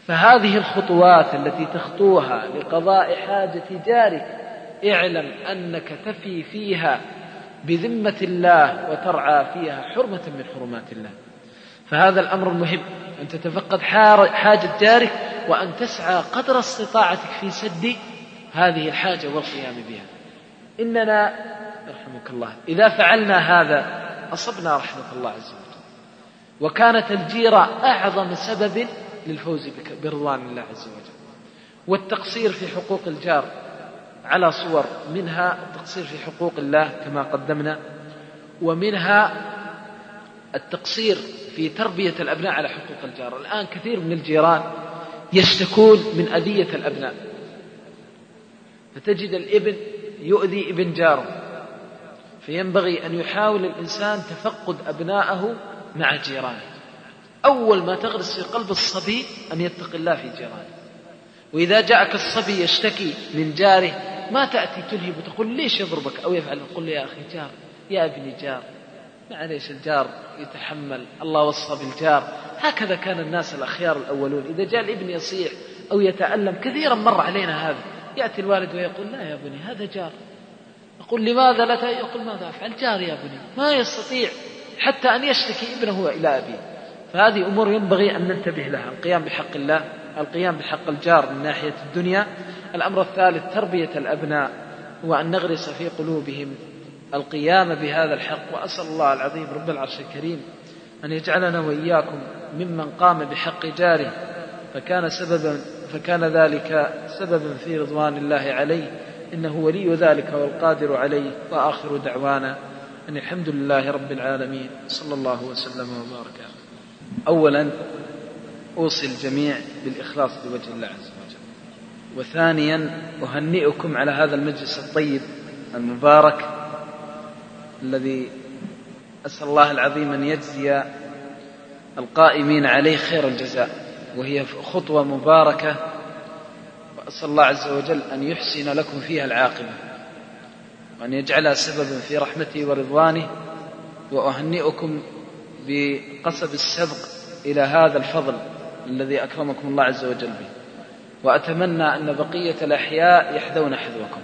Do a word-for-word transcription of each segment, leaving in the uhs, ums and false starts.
فهذه الخطوات التي تخطوها لقضاء حاجة جارك اعلم أنك تفي فيها بذمة الله وترعى فيها حرمة من حرمات الله. فهذا الأمر المهم، أن تتفقد حاجة جارك وأن تسعى قدر استطاعتك في سد هذه الحاجة والقيام بها. إننا رحمك الله إذا فعلنا هذا أصبنا رحمة الله عز وجل، وكانت الجيرة أعظم سبب للفوز برضوان الله عز وجل. والتقصير في حقوق الجار على صور، منها التقصير في حقوق الله كما قدمنا، ومنها التقصير في تربية الأبناء على حقوق الجار. الآن كثير من الجيران يشتكون من أذية الأبناء، فتجد الابن يؤذي ابن جاره، فينبغي أن يحاول الإنسان تفقد أبنائه مع جيرانه. أول ما تغرس في قلب الصبي أن يتقي الله في جيرانه. وإذا جاءك الصبي يشتكي من جاره ما تأتي تلهب وتقول ليش يضربك أو يفعل، تقول يا أخي جار، يا ابني جار، معليش الجار يتحمل، الله وصى بالجار. هكذا كان الناس الأخيار الأولون، إذا جاء الابن يصيح أو يتألم، كثيرا مر علينا هذا، يأتي الوالد ويقول لا يا بني هذا جار، أقول لماذا لا؟ يقول ماذا أفعل، جار يا بني، ما يستطيع حتى أن يشتكي ابنه إلى أبيه. فهذه أمور ينبغي أن ننتبه لها، القيام بحق الله، القيام بحق الجار من ناحية الدنيا. الأمر الثالث تربية الأبناء، وأن نغرس في قلوبهم القيام بهذا الحق. وأسأل الله العظيم رب العرش الكريم أن يجعلنا وإياكم ممن قام بحق جاره فكان سببا فكان ذلك سببا في رضوان الله عليه، إنه ولي ذلك والقادر عليه. وآخر دعوانا أن الحمد لله رب العالمين، صلى الله وسلم وبارك. أولا أوصي الجميع بالإخلاص لوجه الله عز وجل، وثانيا أهنئكم على هذا المجلس الطيب المبارك الذي أسأل الله العظيم أن يجزي القائمين عليه خير الجزاء، وهي خطوة مباركة، وأسأل الله عز وجل أن يحسن لكم فيها العاقبة وأن يجعلها سببا في رحمته ورضوانه. وأهنئكم بقصد السبق إلى هذا الفضل الذي أكرمكم الله عز وجل به، وأتمنى أن بقية الأحياء يحذون حذوكم.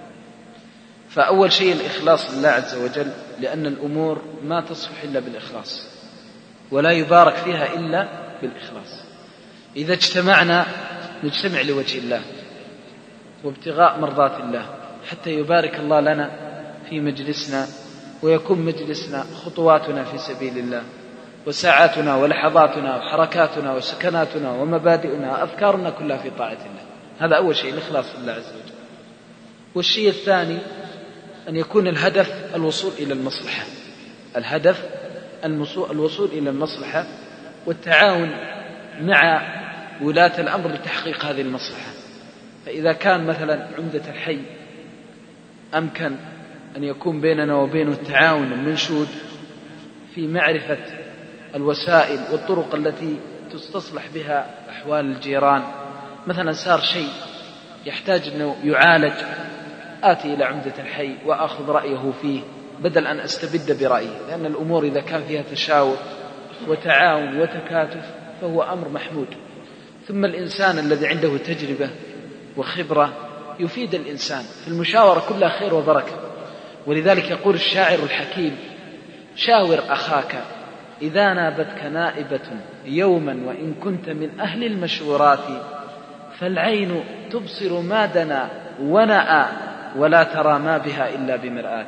فأول شيء الإخلاص لله عز وجل، لأن الأمور ما تصلح إلا بالإخلاص، ولا يبارك فيها إلا بالإخلاص. إذا اجتمعنا نجتمع لوجه الله وابتغاء مرضات الله، حتى يبارك الله لنا في مجلسنا، ويكون مجلسنا خطواتنا في سبيل الله، وساعاتنا ولحظاتنا وحركاتنا وسكناتنا ومبادئنا أفكارنا كلها في طاعة الله. هذا أول شيء الإخلاص لله عز وجل. والشيء الثاني أن يكون الهدف الوصول إلى المصلحة، الهدف الوصول إلى المصلحة والتعاون مع ولاة الأمر لتحقيق هذه المصلحة. فإذا كان مثلا عمدة الحي أمكن أن يكون بيننا وبينه التعاون المنشود في معرفة الوسائل والطرق التي تستصلح بها أحوال الجيران، مثلا صار شيء يحتاج أنه يعالج، آتي إلى عمدة الحي وأخذ رأيه فيه بدل أن أستبد برأيه، لأن الأمور إذا كان فيها تشاور وتعاون وتكاتف فهو أمر محمود. ثم الإنسان الذي عنده تجربة وخبرة يفيد الإنسان في المشاورة، كلها خير وبركة. ولذلك يقول الشاعر الحكيم: شاور أخاك إذا نابتك نائبة يوما وإن كنت من أهل المشورات، فالعين تبصر ما دنا ونأى ولا ترى ما بها إلا بمرآة.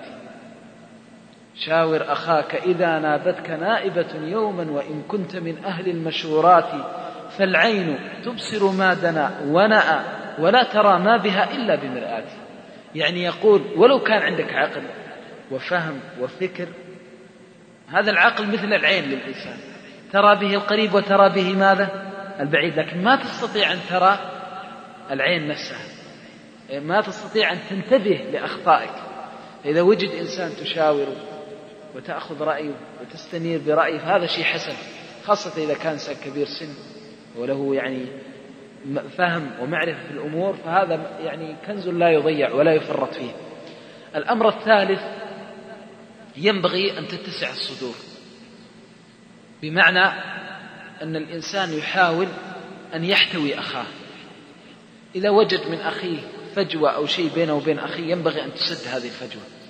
شاور أخاك إذا نابتك نائبة يوما وإن كنت من أهل المشورات، فالعين تبصر ما دنا ونأى ولا ترى ما بها إلا بمرآة. يعني يقول ولو كان عندك عقل وفهم وفكر، هذا العقل مثل العين للإنسان، ترى به القريب وترى به ماذا؟ البعيد، لكن ما تستطيع أن ترى العين نفسها، ما تستطيع أن تنتبه لأخطائك. إذا وجد إنسان تشاوره وتأخذ رأيه وتستنير برأيه فهذا شيء حسن، خاصة إذا كان إنسان كبير سن وله يعني فهم ومعرفة في الأمور، فهذا يعني كنز لا يضيع ولا يفرط فيه. الأمر الثالث ينبغي أن تتسع الصدور، بمعنى أن الإنسان يحاول أن يحتوي أخاه. إذا وجد من أخيه فجوة أو شيء بينه وبين أخيه ينبغي أن تسد هذه الفجوة.